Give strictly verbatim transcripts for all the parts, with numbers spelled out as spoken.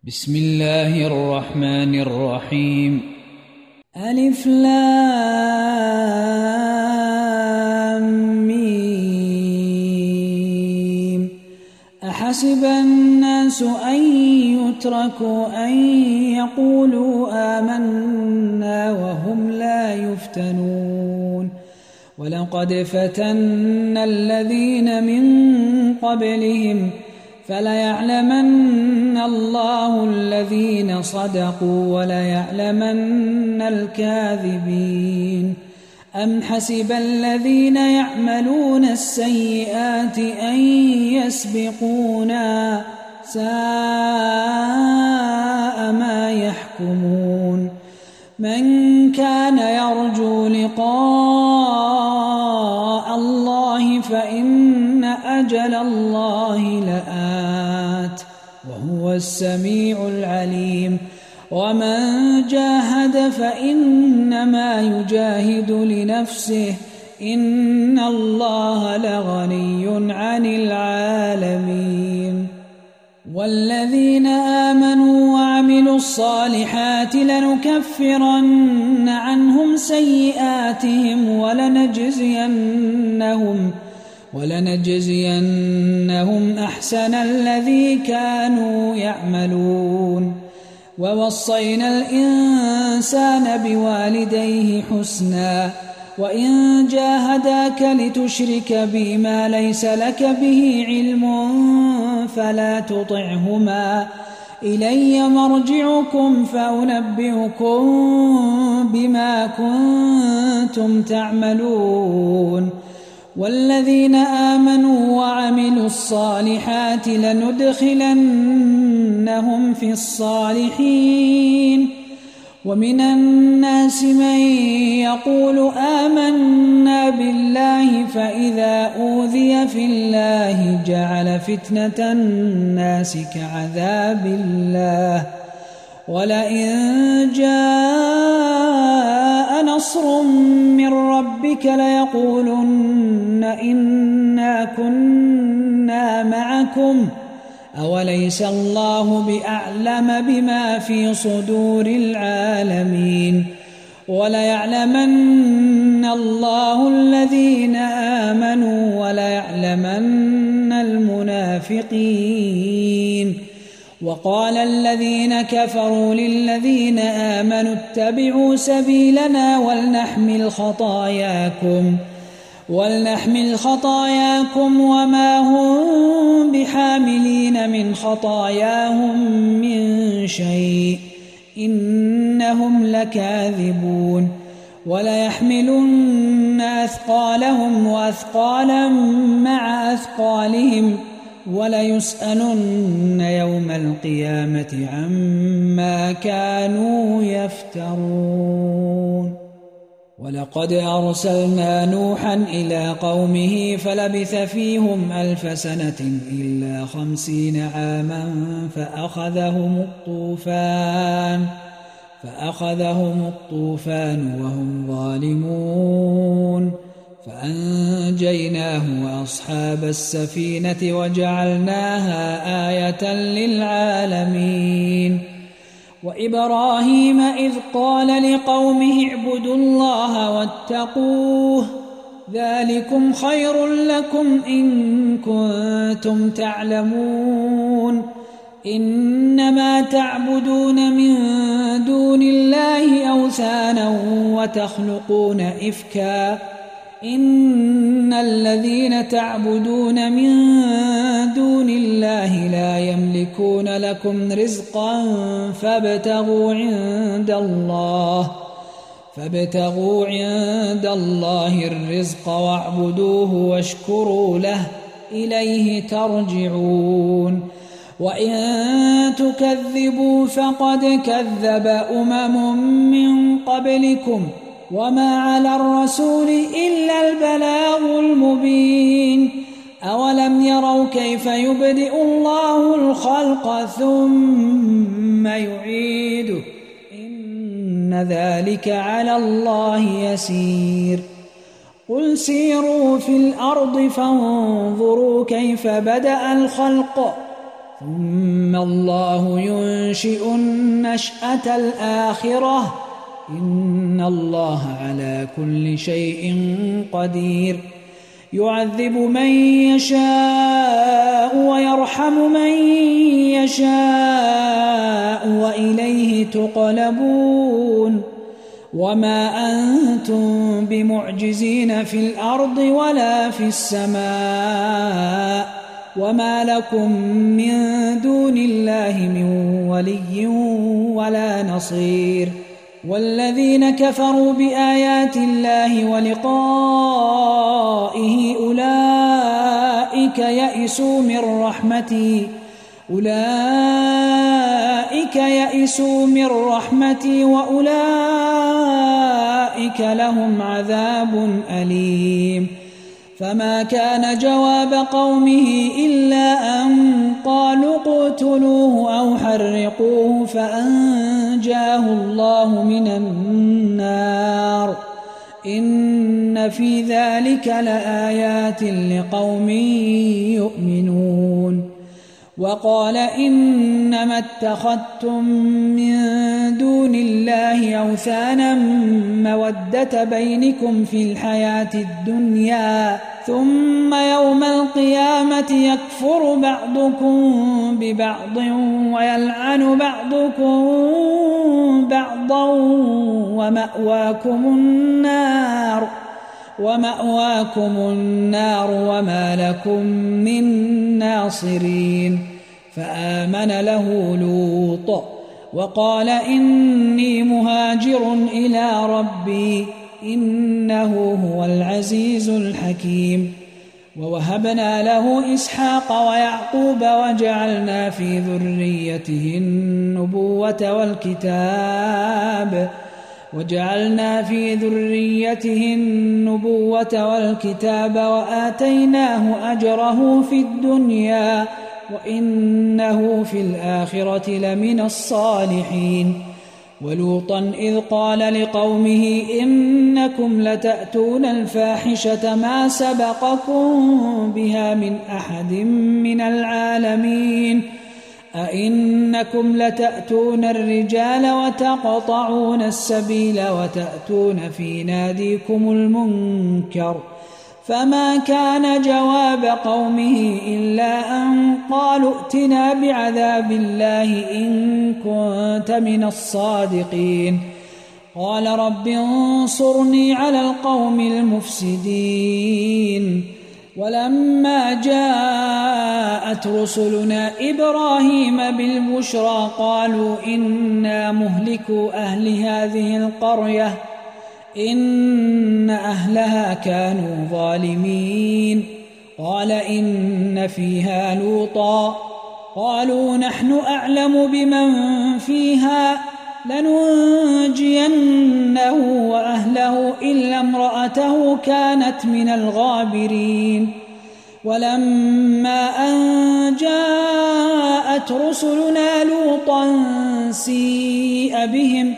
بسم الله الرحمن الرحيم. ألف لام ميم. أحسب الناس أن يتركوا أن يقولوا آمنا وهم لا يفتنون. ولقد فتنا الذين من قبلهم فليعلمن الله الذين صدقوا وليعلمن الكاذبين. أم حسب الذين يعملون السيئات أن يسبقونا ساء ما يحكمون. من كان يرجو لقاء الله فإن أجل الله لآت وهو السميع العليم. ومن جاهد فإنما يجاهد لنفسه إن الله لغني عن العالمين. والذين آمنوا وعملوا الصالحات لنكفرن عنهم سيئاتهم ولنجزينهم ولنجزينهم أحسن الذي كانوا يعملون. ووصينا الإنسان بوالديه حسنا وإن جاهداك لتشرك بي ما ليس لك به علم فلا تطعهما إلي مرجعكم فأنبئكم بما كنتم تعملون. والذين آمنوا وعملوا الصالحات لندخلنهم في الصالحين. ومن الناس من يقول آمنا بالله فإذا أوذي في الله جعل فتنة الناس كعذاب الله ولئن جاء نصر من ربك ليقولن إنا كنا معكم أوليس الله بأعلم بما في صدور العالمين. وليعلمن الله الذين آمنوا وليعلمن المنافقين. وقال الذين كفروا للذين آمنوا اتبعوا سبيلنا ولنحمل خطاياكم ولنحمل خطاياكم وما هم بحاملين من خطاياهم من شيء إنهم لكاذبون. وليحملن أثقالهم وأثقالا مع أثقالهم وليسألن يوم القيامة عما كانوا يفترون. ولقد أرسلنا نوحا إلى قومه فلبث فيهم ألف سنة إلا خمسين عاما فأخذهم الطوفان فأخذهم الطوفان وهم ظالمون فأنجيناه وأصحاب السفينة وجعلناها آية للعالمين. وإبراهيم إذ قال لقومه اعبدوا الله واتقوه ذلكم خير لكم إن كنتم تعلمون. إنما تعبدون من دون الله أوثانا وتخلقون إفكا إن الذين تعبدون من دون الله لا يملكون لكم رزقا فابتغوا عند الله فابتغوا عند الله الرزق واعبدوه واشكروا له إليه ترجعون. وإن تكذبوا فقد كذب أمم من قبلكم وما على الرسول إلا البلاغ المبين. أولم يروا كيف يبدئ الله الخلق ثم يعيده إن ذلك على الله يسير. قل سيروا في الأرض فانظروا كيف بدأ الخلق ثم الله ينشئ النشأة الآخرة إن الله على كل شيء قدير يعذب من يشاء ويرحم من يشاء وإليه تقلبون وما أنتم بمعجزين في الأرض ولا في السماء وما لكم من دون الله من ولي ولا نصير والذين كفروا بآيات الله ولقائه أولئك يئسوا من رحمتي أولئك يئسوا من رحمتي وأولئك لهم عذاب أليم فما كان جواب قومه إلا أن قالوا اقتلوه أو حرقوه فأنجاه الله من النار إن في ذلك لآيات لقوم يؤمنون وقال إنما اتخذتم من دون الله أوثانا مودة بينكم في الحياة الدنيا ثم يوم القيامة يكفر بعضكم ببعض ويلعن بعضكم بعضا ومأواكم النار ومأواكم النار وما لكم من ناصرين فآمن له لوط وقال إني مهاجر إلى ربي إنه هو العزيز الحكيم ووهبنا له إسحاق ويعقوب وجعلنا في ذريته النبوة والكتاب وجعلنا في ذريته النبوة والكتاب وآتيناه أجره في الدنيا وإنه في الآخرة لمن الصالحين ولوطا إذ قال لقومه إنكم لتأتون الفاحشة ما سبقكم بها من أحد من العالمين أئنكم لتأتون الرجال وتقطعون السبيل وتأتون في ناديكم المنكر فما كان جواب قومه إلا أن قالوا ائتنا بعذاب الله إن كنت من الصادقين قال رب انصرني على القوم المفسدين ولما جاءت رسلنا إبراهيم بالبشرى قالوا إنا مهلكو أهل هذه القرية إن أهلها كانوا ظالمين قال إن فيها لوطا قالوا نحن أعلم بمن فيها لننجينه وأهله إلا امرأته كانت من الغابرين ولما أن جاءت رسلنا لوطا سيء بهم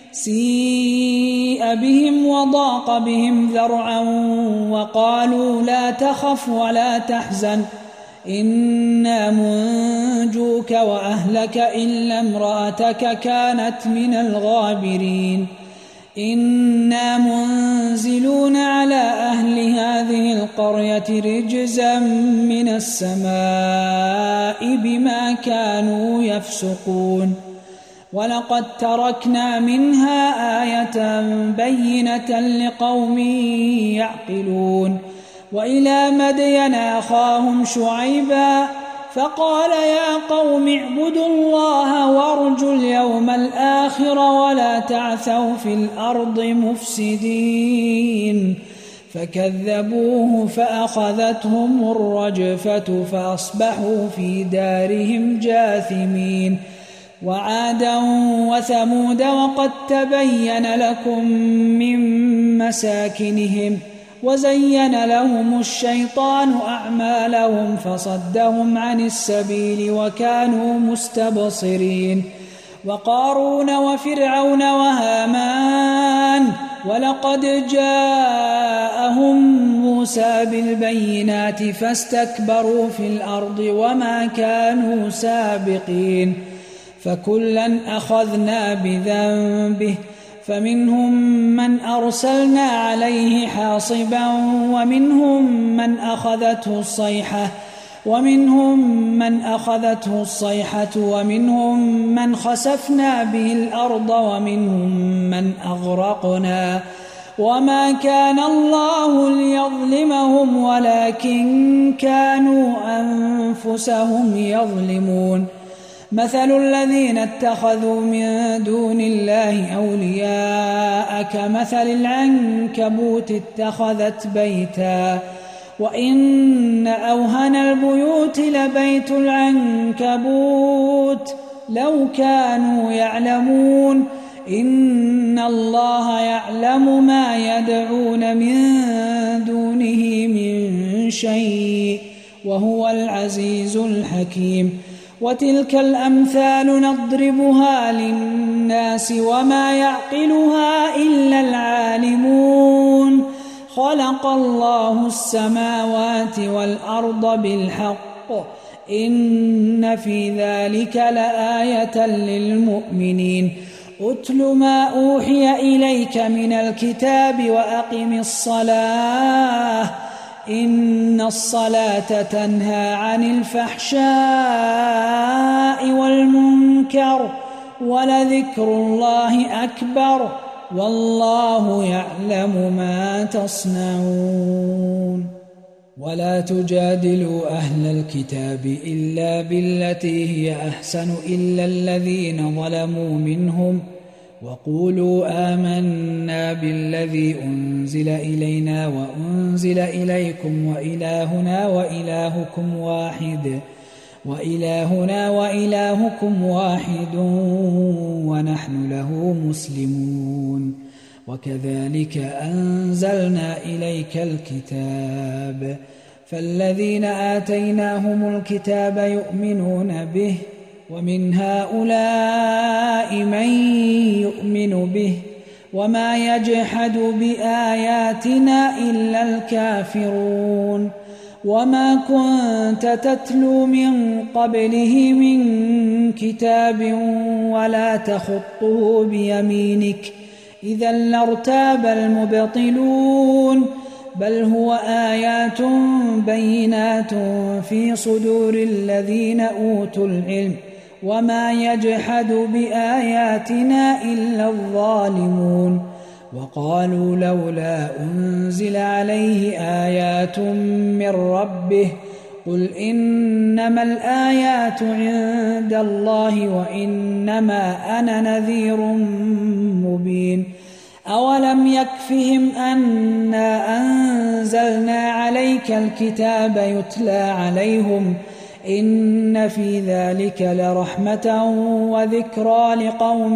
سيء بهم وضاق بهم ذرعا وقالوا لا تخف ولا تحزن إنا منجوك وأهلك إلا امرأتك كانت من الغابرين إنا منزلون على أهل هذه القرية رجزا من السماء بما كانوا يفسقون ولقد تركنا منها آية بينة لقوم يعقلون وإلى مدين أخاهم شعيبا فقال يا قوم اعبدوا الله وارجوا اليوم الآخر ولا تعثوا في الأرض مفسدين فكذبوه فأخذتهم الرجفة فأصبحوا في دارهم جاثمين وعادا وثمود وقد تبين لكم من مساكنهم وزين لهم الشيطان أعمالهم فصدهم عن السبيل وكانوا مستبصرين وقارون وفرعون وهامان ولقد جاءهم موسى بالبينات فاستكبروا في الأرض وما كانوا سابقين فكلا أخذنا بذنبه فمنهم من أرسلنا عليه حاصبا ومنهم من أخذته الصيحة ومنهم من أخذته الصيحة ومنهم من خسفنا به الأرض ومنهم من أغرقنا وما كان الله ليظلمهم ولكن كانوا أنفسهم يظلمون مثل الذين اتخذوا من دون الله أولياء كمثل العنكبوت اتخذت بيتا وإن أوهن البيوت لبيت العنكبوت لو كانوا يعلمون إن الله يعلم ما يدعون من دونه من شيء وهو العزيز الحكيم وتلك الأمثال نضربها للناس وما يعقلها إلا العالمون خلق الله السماوات والأرض بالحق إن في ذلك لآية للمؤمنين أتل ما أوحي إليك من الكتاب وأقم الصلاة إن الصلاة تنهى عن الفحشاء والمنكر ولذكر الله أكبر والله يعلم ما تصنعون ولا تجادلوا أهل الكتاب إلا بالتي هي أحسن إلا الذين ظلموا منهم وقولوا آمنا بالذي أنزل إلينا وأنزل إليكم وإلهنا وإلهكم واحد وإلهنا وإلهكم واحد ونحن له مسلمون وكذلك أنزلنا إليك الكتاب فالذين آتيناهم الكتاب يؤمنون به ومن هؤلاء من يؤمن به وما يجحد بآياتنا إلا الكافرون وما كنت تتلو من قبله من كتاب ولا تخطه بيمينك إذا لارتاب المبطلون بل هو آيات بينات في صدور الذين أوتوا العلم وما يجحد بآياتنا إلا الظالمون وقالوا لولا أنزل عليه آيات من ربه قل إنما الآيات عند الله وإنما أنا نذير مبين أولم يكفهم أنا أنزلنا عليك الكتاب يتلى عليهم إن في ذلك لرحمة وذكرى لقوم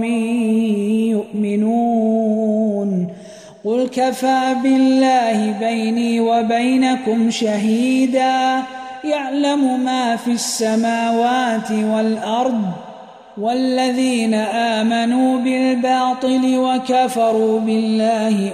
يؤمنون قل كفى بالله بيني وبينكم شهيدا يعلم ما في السماوات والأرض والذين آمنوا بالباطل وكفروا بالله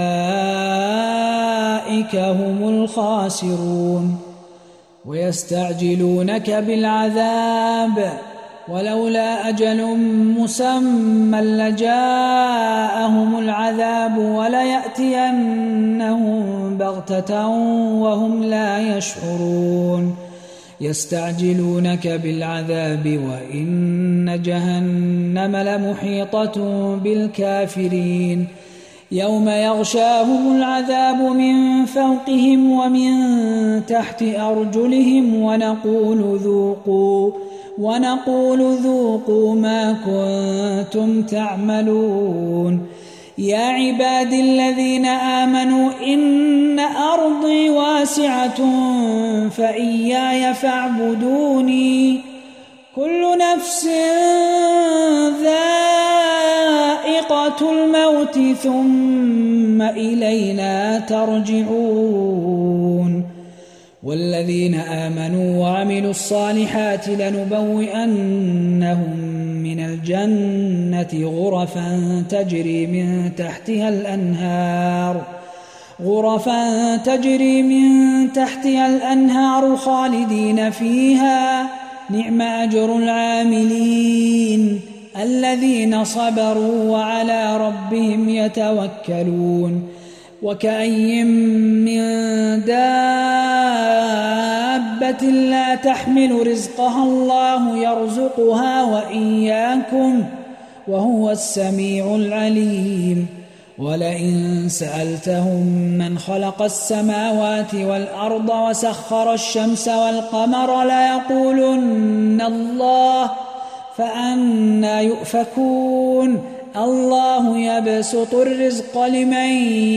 أولئك هم الخاسرون ويستعجلونك بالعذاب ولولا أجل مسمى لجاءهم العذاب وليأتينهم بغتة وهم لا يشعرون يستعجلونك بالعذاب وإن جهنم لمحيطة بالكافرين يوم يغشاهم العذاب من فوقهم ومن تحت أرجلهم ونقول ذوقوا ونقول ذوقوا ما كنتم تعملون يا عباد الذين آمنوا إن أرضي واسعة فإياي فاعبدوني كل نفس ذائقة الموت ثم إلينا ترجعون والذين آمنوا وعملوا الصالحات لنبوئنهم من الجنة غرفا تجري من تحتها الأنهار غرفا تجري من تحتها الأنهار خالدين فيها نعم أجر العاملين الذين صبروا وعلى ربهم يتوكلون وكأي من دابة لا تحمل رزقها الله يرزقها وإياكم وهو السميع العليم ولئن سألتهم من خلق السماوات والأرض وسخر الشمس والقمر ليقولن الله فأنى يؤفكون الله يبسط الرزق لمن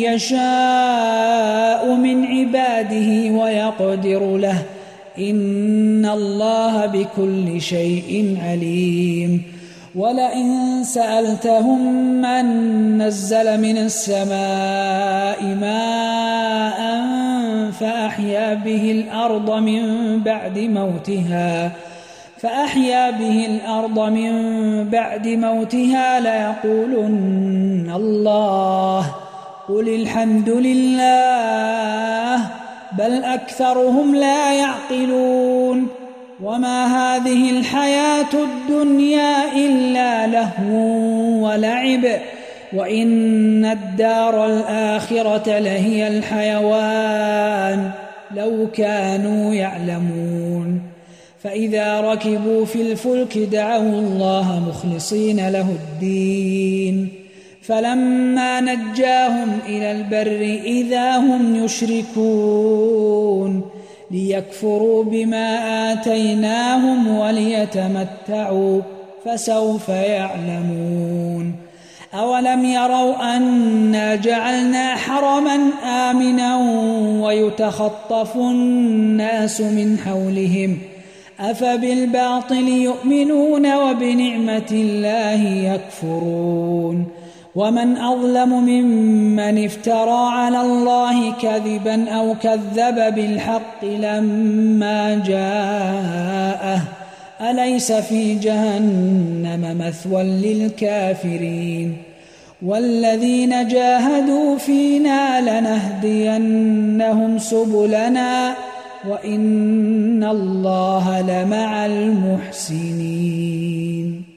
يشاء من عباده ويقدر له إن الله بكل شيء عليم ولئن سألتهم من نزل من السماء ماء فأحيا به الأرض من بعد موتها فأحيا به الأرض من بعد موتها ليقولن الله قل الحمد لله بل أكثرهم لا يعقلون وما هذه الحياة الدنيا إلا لهو ولعب وإن الدار الآخرة لهي الحيوان لو كانوا يعلمون فإذا ركبوا في الفلك دعوا الله مخلصين له الدين فلما نجاهم إلى البر إذا هم يشركون ليكفروا بما آتيناهم وليتمتعوا فسوف يعلمون أولم يروا أنا جعلنا حرما آمنا ويتخطف الناس من حولهم أفبالباطل يؤمنون وبنعمة الله يكفرون ومن أظلم ممن افترى على الله كذبا أو كذب بالحق لما جاءه أليس في جهنم مثوى للكافرين والذين جاهدوا فينا لنهدينهم سبلنا وإن الله لمع المحسنين.